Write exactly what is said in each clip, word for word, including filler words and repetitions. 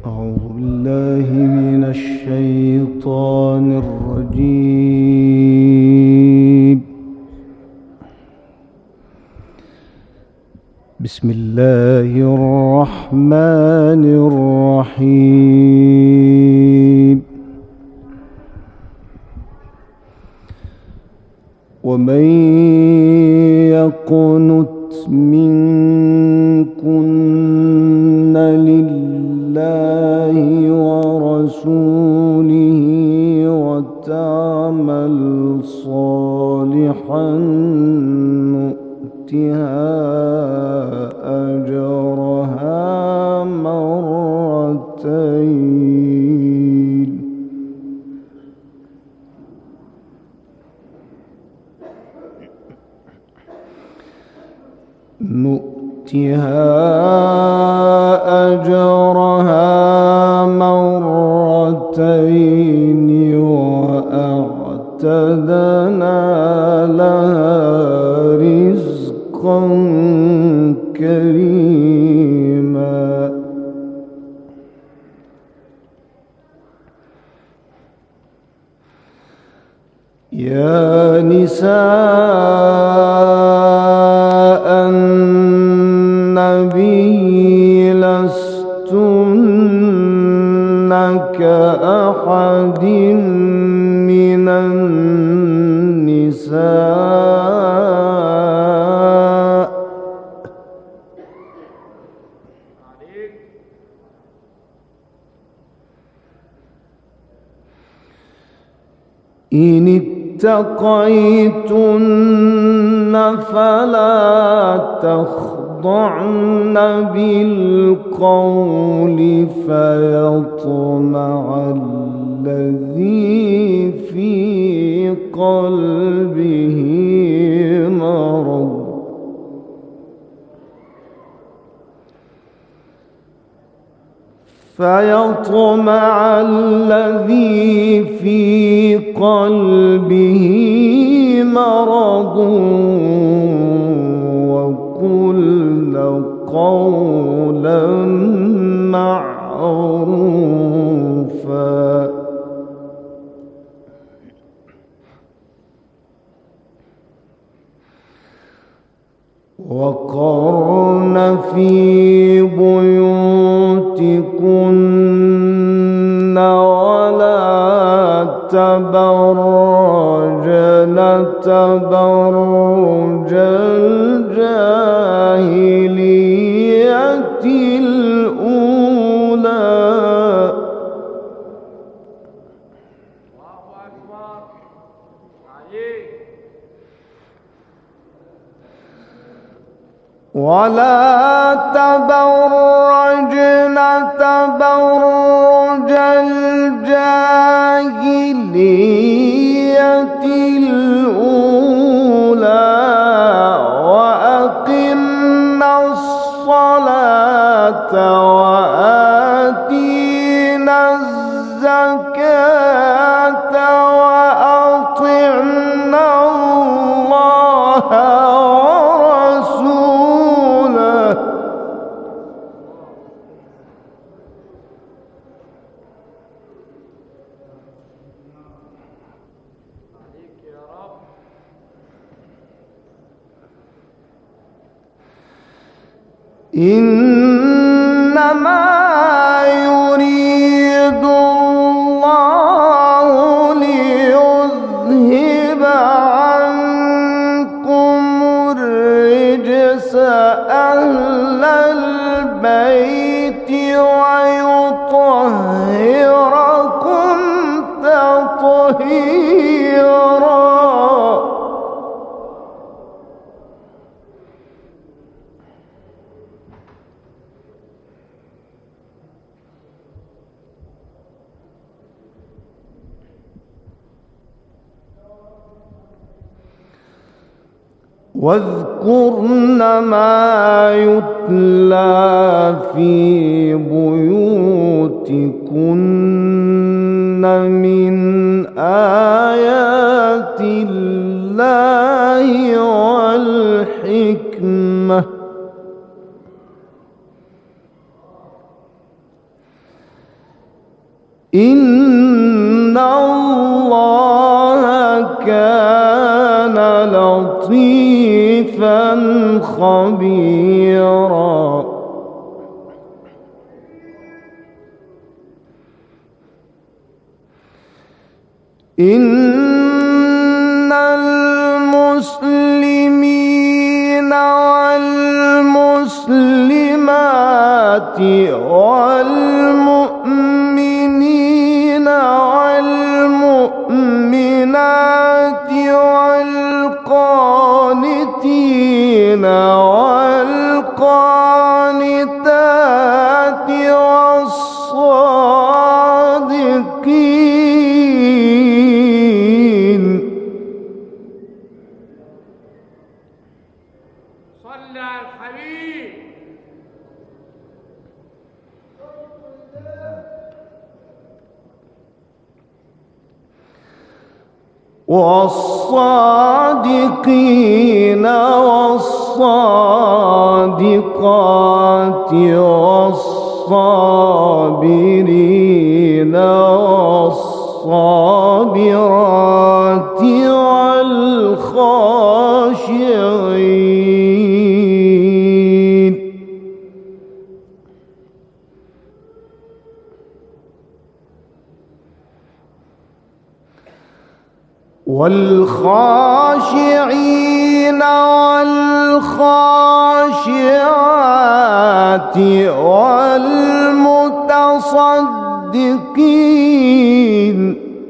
أعوذ بالله من الشيطان الرجيم. بسم الله الرحمن الرحيم. ومن يقنت منكن لله ورسوله وتعمل صالحا نؤتها أجرها مرتين نؤتها أجرها مرتين وأعتدنا لها رزقا كريما. يا نساء النبي لستن كأحد من النساء إن اتقيتن فلا تخضعن بالقول فيطمع الذي في قلبه مرض فيطمع الذي في قلبه مرض وقلن قولا معروفا. وقرن في بيوتكن ولا تبرجن تبرج الجاهلية الأولى ولا تبرجن تبرج الجاهلية الأولى وأقمنا الصلاة وآتينا الزكاة وأطعنا الله إنما يريد الله ليذهب عنكم الرجس أهل البيت ويطهركم تطهيرا. واذكرن ما يتلى في بيوتكن من آيات الله والحكمة. الحكمة. إن الله كان لطيفا خبيرا. إن المسلمين والمسلمات والمؤمنين والمؤمنات والقانتين والقانتات والصادقين صلى على الحبيب والصادقين والصادقات والصابرين والصابرات والخاشعين والخاشعين والخاشعات والمتصدقين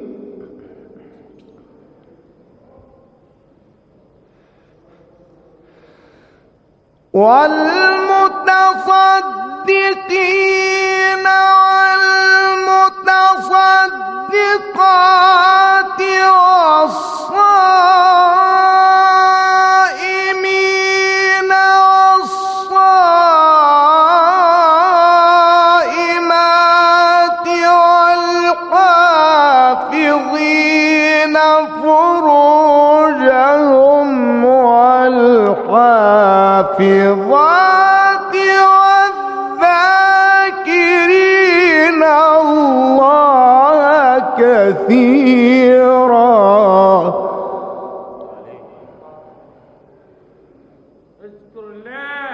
والمتصدقين والمتصدقات والصائمين والصائمات والحافظين فروجهم والحافظات والذاكرين الله كثيرا. اذكر الله.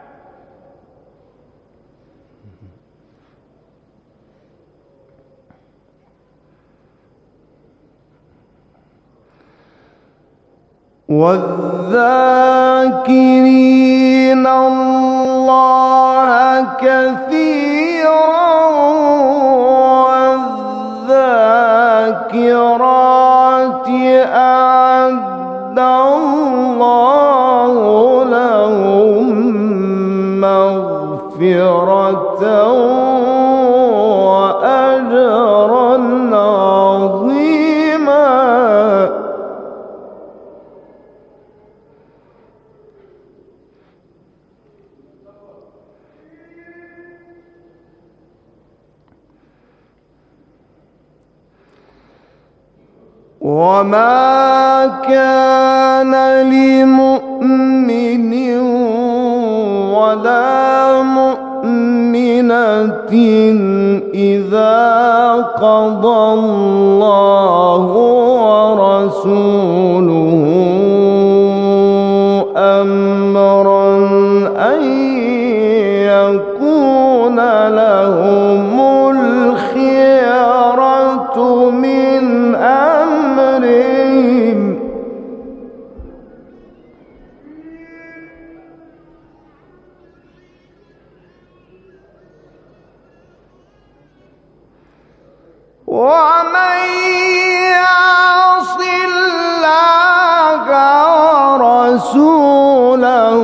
والذاكرين الله كثيرا والذاكرات أعد الله لهم مغفرة وأجرا عظيما. وما كان لمؤمن ولا مؤمنة إذا قضى الله ورسوله أمرا أن يكون لهم الخيرة من أمرهم. ومن يعص الله ورسوله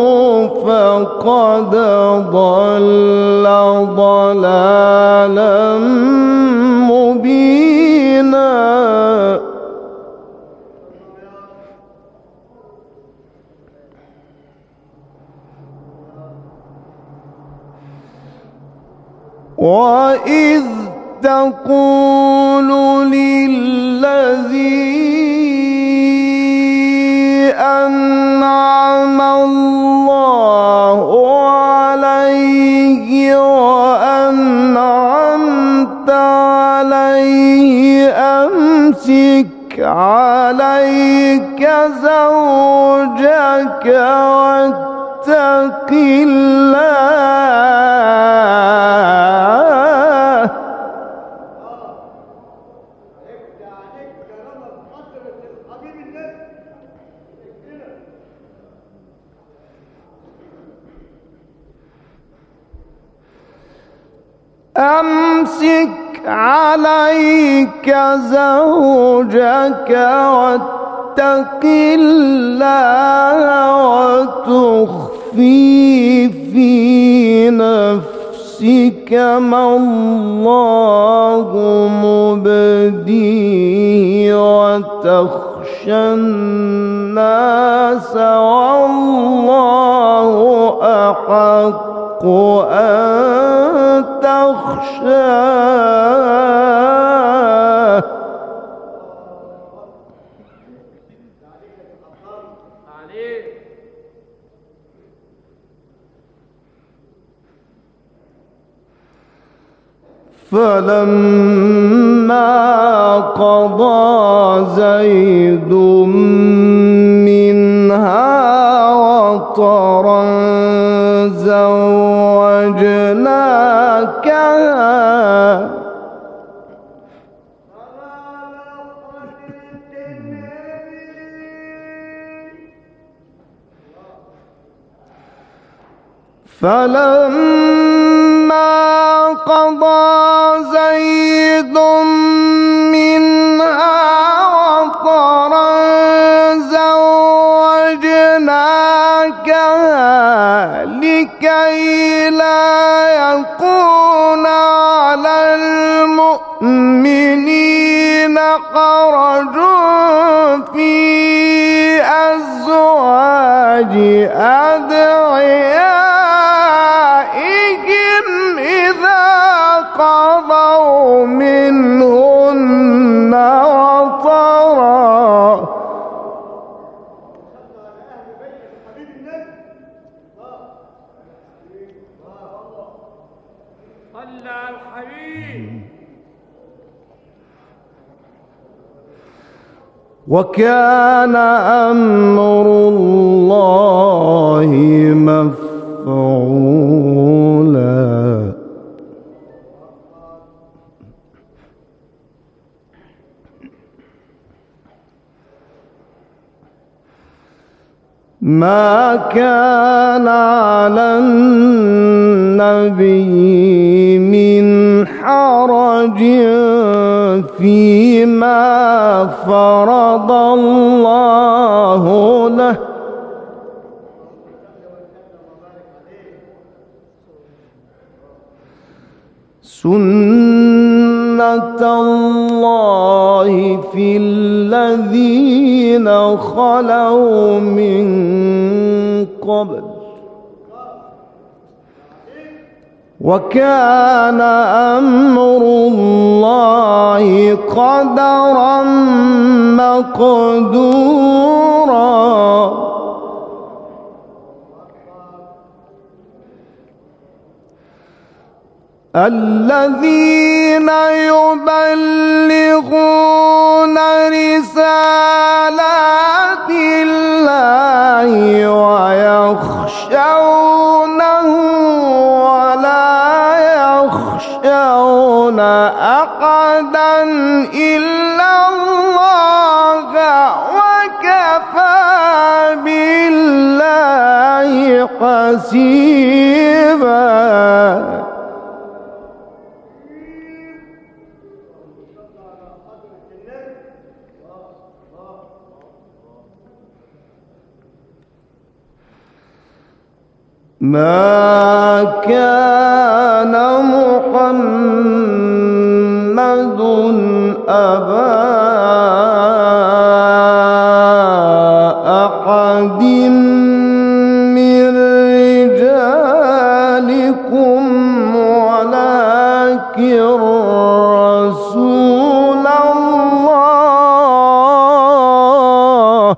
فقد ضل ضلالا مبينا. وإذ تقول للذي أنعم الله عليه وأنعمت عليه عليك زوجك واتق الله أمسك عليك زوجك واتق الله وتخفي في نفسك ما الله مبديه وتخشى الناس والله أحق أن تخشاه فلما قضى زيد منها وطرا زوجناكها فلما قضى زيد منها وطرا زوجناكها لكي لا يكون على المؤمنين حرج في أزواج أدعيائهم إذا قضوا منهن وطرا صلى الحبيب وكان أمر الله مفعولا ما كان على النبي من حرج فيما فرض الله له سنة الله في الذين خلوا من قبل وكان أمر الله قدرا مقدورا الذين يبلغون رسالات الله ويخشونه ولا يخشون أحدا إلا الله وكفى بالله حسيبا ما كان محمد أبا أحد من رجالكم ولكن رسول الله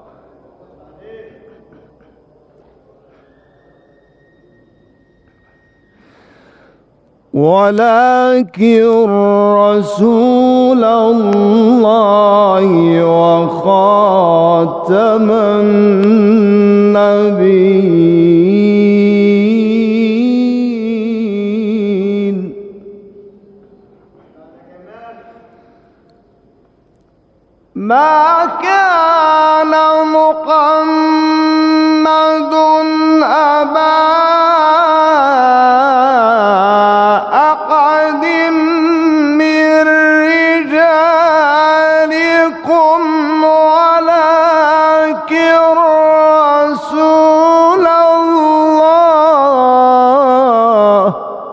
ولكن رسول رسول الله وخاتم النبيين. ما كان محمد أبا أحد من رجالكم ولكن رسول الله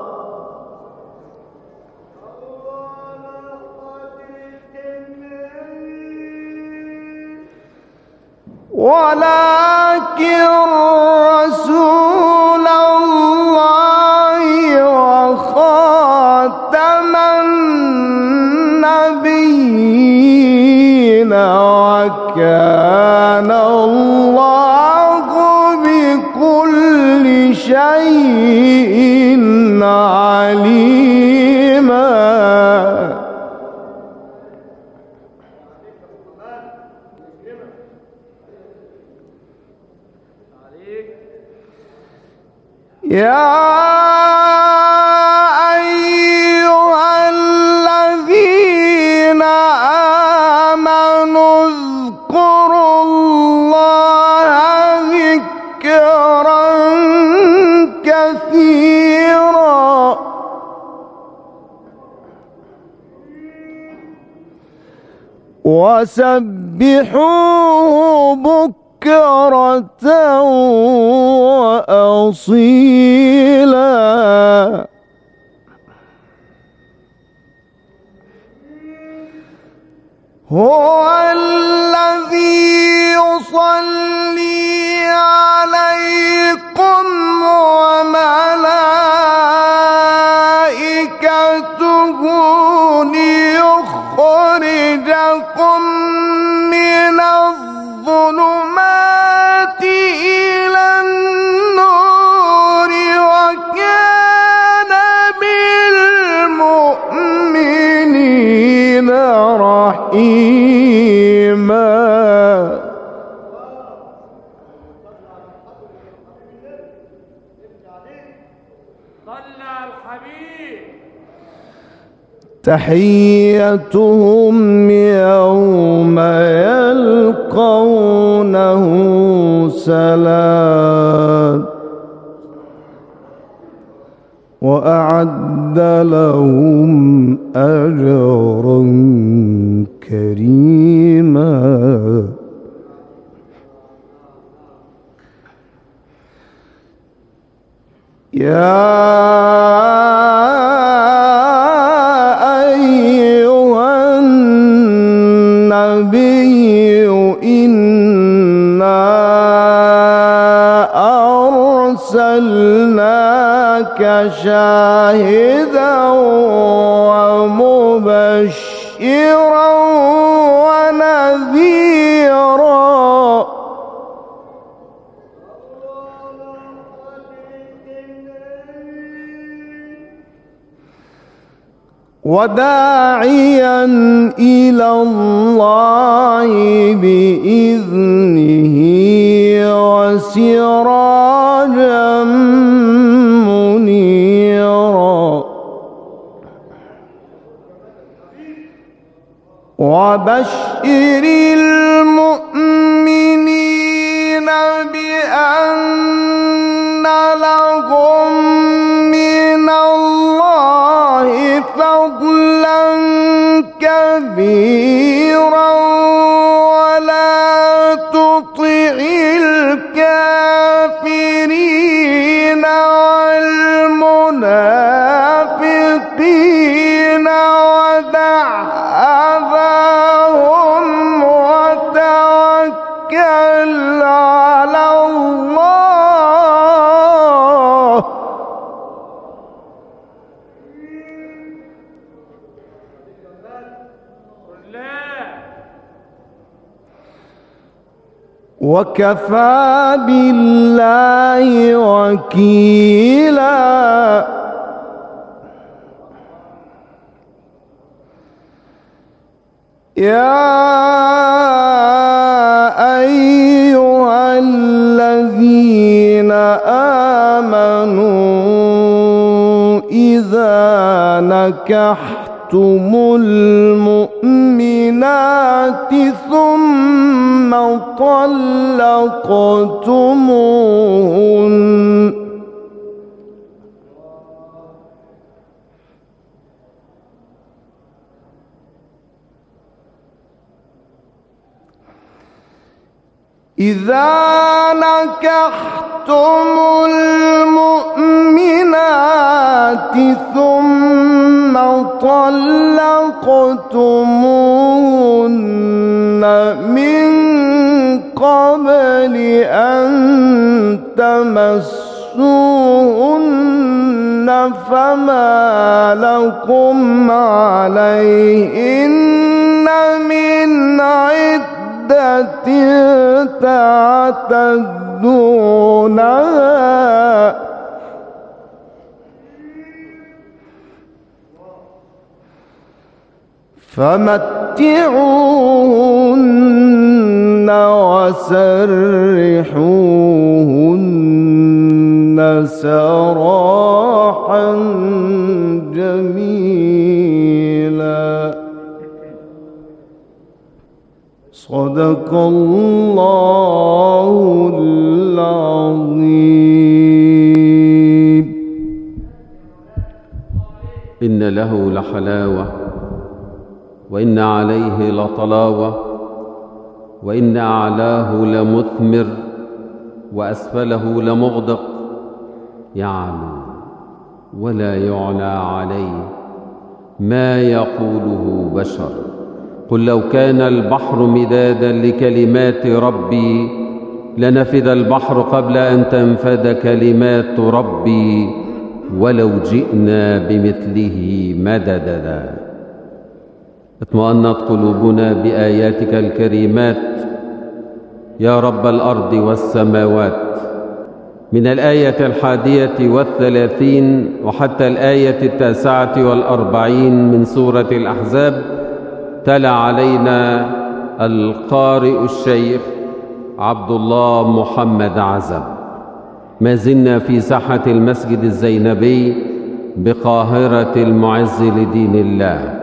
ولكن رسول الله وخاتم النبيين وكان الله بكل شيء عليما. يا أيها الذين آمنوا اذكروا الله ذكرا كثيرا وسبحوه بكرة وأصيلا. هو الذي يصلي عليكم وملائكته ليخرجكم من الظلمات إلى النور وكان بالمؤمنين رحيما. صلى الحبيب. تحيتهم يوم يلقونه سلام وأعد لهم أجرا كريما. يا أيها النبي إنا أرسلناك شاهدا ومبشرا ونذيرا وداعيا إلى الله بإذنه وسراجا منيرا. وبشر المؤمنين بأن لهم من الله فضلا كبيرا ولا تطع الكافرين والمنافقين ودع أذاهم وتوكل على الله وكفى بالله وكيلا. يا أيها الذين آمنوا إذا نكحتم المؤمنات ثم طلقتموهن إذا نكحتم المؤمنات ثم طلقتموهن من قبل أن تمسوهن فما لكم عليهن من عدة تعتدونها فمتعوهن وسرحوهن سراحا جميلا. صدق الله العظيم. إن له لحلاوة وإن عليه لطلاوة وإن أعلاه لمثمر وأسفله لمغدق يعلو ولا يعلى عليه ما يقوله بشر. قل لو كان البحر مدادا لكلمات ربي لنفد البحر قبل أن تنفد كلمات ربي ولو جئنا بمثله مددا. اطمأنت قلوبنا بآياتك الكريمات يا رب الأرض والسماوات. من الآية الحادية والثلاثين وحتى الآية التاسعة والأربعين من سورة الأحزاب تلا علينا القارئ الشيخ عبد الله محمد عزب. ما زلنا في ساحة المسجد الزينبي بقاهرة المعز لدين الله.